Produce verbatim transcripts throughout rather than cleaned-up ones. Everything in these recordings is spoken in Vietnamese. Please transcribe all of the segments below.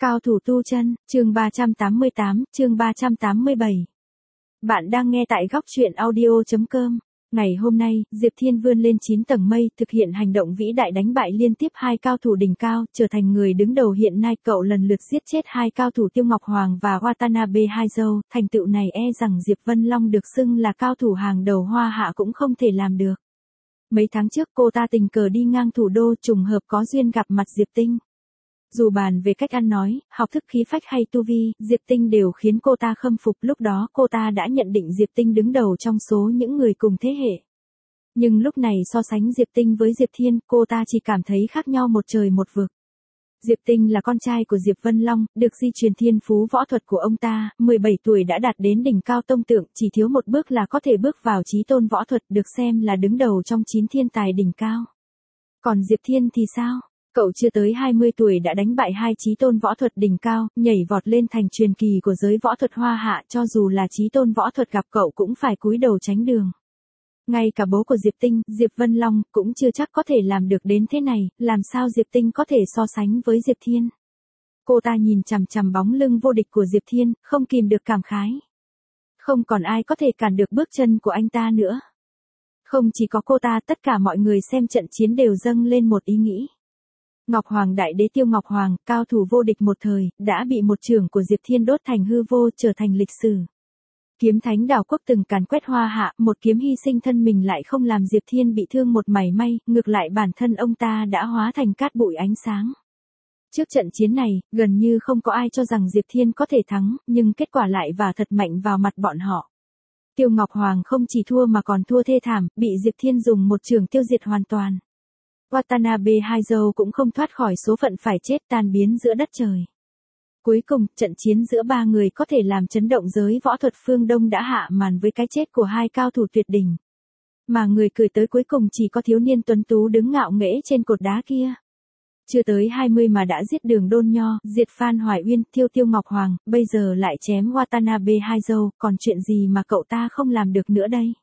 Cao thủ tu chân, chương ba trăm tám mươi tám, chương ba trăm tám mươi bảy. Bạn đang nghe tại góc truyện audio chấm com. Ngày hôm nay, Diệp Thiên vươn lên chín tầng mây, thực hiện hành động vĩ đại đánh bại liên tiếp hai cao thủ đỉnh cao, trở thành người đứng đầu hiện nay. Cậu lần lượt giết chết hai cao thủ Tiêu Ngọc Hoàng và Watanabe Haizou. Thành tựu này e rằng Diệp Vân Long được xưng là cao thủ hàng đầu Hoa Hạ cũng không thể làm được. Mấy tháng trước cô ta tình cờ đi ngang thủ đô, trùng hợp có duyên gặp mặt Diệp Tinh. Dù bàn về cách ăn nói, học thức khí phách hay tu vi, Diệp Tinh đều khiến cô ta khâm phục. Lúc đó cô ta đã nhận định Diệp Tinh đứng đầu trong số những người cùng thế hệ. Nhưng lúc này so sánh Diệp Tinh với Diệp Thiên, cô ta chỉ cảm thấy khác nhau một trời một vực. Diệp Tinh là con trai của Diệp Vân Long, được di truyền thiên phú võ thuật của ông ta, mười bảy tuổi đã đạt đến đỉnh cao tông tượng, chỉ thiếu một bước là có thể bước vào chí tôn võ thuật, được xem là đứng đầu trong chín thiên tài đỉnh cao. Còn Diệp Thiên thì sao? Cậu chưa tới hai mươi tuổi đã đánh bại hai chí tôn võ thuật đỉnh cao, nhảy vọt lên thành truyền kỳ của giới võ thuật Hoa Hạ, cho dù là chí tôn võ thuật gặp cậu cũng phải cúi đầu tránh đường. Ngay cả bố của Diệp Tinh, Diệp Vân Long, cũng chưa chắc có thể làm được đến thế này, làm sao Diệp Tinh có thể so sánh với Diệp Thiên. Cô ta nhìn chằm chằm bóng lưng vô địch của Diệp Thiên, không kìm được cảm khái. Không còn ai có thể cản được bước chân của anh ta nữa. Không chỉ có cô ta, tất cả mọi người xem trận chiến đều dâng lên một ý nghĩ. Ngọc Hoàng Đại Đế Tiêu Ngọc Hoàng, cao thủ vô địch một thời, đã bị một chưởng của Diệp Thiên đốt thành hư vô, trở thành lịch sử. Kiếm Thánh Đảo Quốc từng càn quét Hoa Hạ, một kiếm hy sinh thân mình lại không làm Diệp Thiên bị thương một mảy may, ngược lại bản thân ông ta đã hóa thành cát bụi ánh sáng. Trước trận chiến này, gần như không có ai cho rằng Diệp Thiên có thể thắng, nhưng kết quả lại vả thật mạnh vào mặt bọn họ. Tiêu Ngọc Hoàng không chỉ thua mà còn thua thê thảm, bị Diệp Thiên dùng một chưởng tiêu diệt hoàn toàn. Watanabe Haizou cũng không thoát khỏi số phận phải chết, tan biến giữa đất trời. Cuối cùng, trận chiến giữa ba người có thể làm chấn động giới võ thuật phương Đông đã hạ màn với cái chết của hai cao thủ tuyệt đỉnh. Mà người cười tới cuối cùng chỉ có thiếu niên tuấn tú đứng ngạo nghễ trên cột đá kia. Chưa tới hai mươi mà đã giết Đường Đôn Nho, diệt Phan Hoài Uyên, thiêu Tiêu Ngọc Hoàng, bây giờ lại chém Watanabe Haizou, còn chuyện gì mà cậu ta không làm được nữa đây?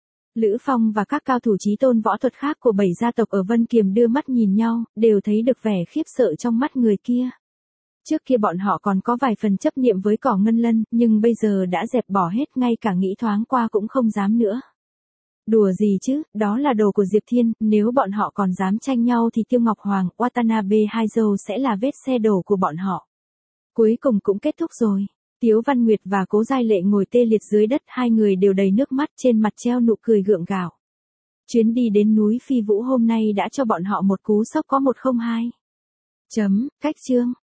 Lữ Phong và các cao thủ chí tôn võ thuật khác của bảy gia tộc ở Vân Kiềm đưa mắt nhìn nhau, đều thấy được vẻ khiếp sợ trong mắt người kia. Trước kia bọn họ còn có vài phần chấp niệm với Cỏ Ngân Lân, nhưng bây giờ đã dẹp bỏ hết, ngay cả nghĩ thoáng qua cũng không dám nữa. Đùa gì chứ, đó là đồ của Diệp Thiên, nếu bọn họ còn dám tranh nhau thì Tiêu Ngọc Hoàng, Watanabe Haizou sẽ là vết xe đổ của bọn họ. Cuối cùng cũng kết thúc rồi. Tiếu Văn Nguyệt và Cố Giai Lệ ngồi tê liệt dưới đất, hai người đều đầy nước mắt, trên mặt treo nụ cười gượng gạo. Chuyến đi đến núi Phi Vũ hôm nay đã cho bọn họ một cú sốc có một không hai. Chấm, cách chương.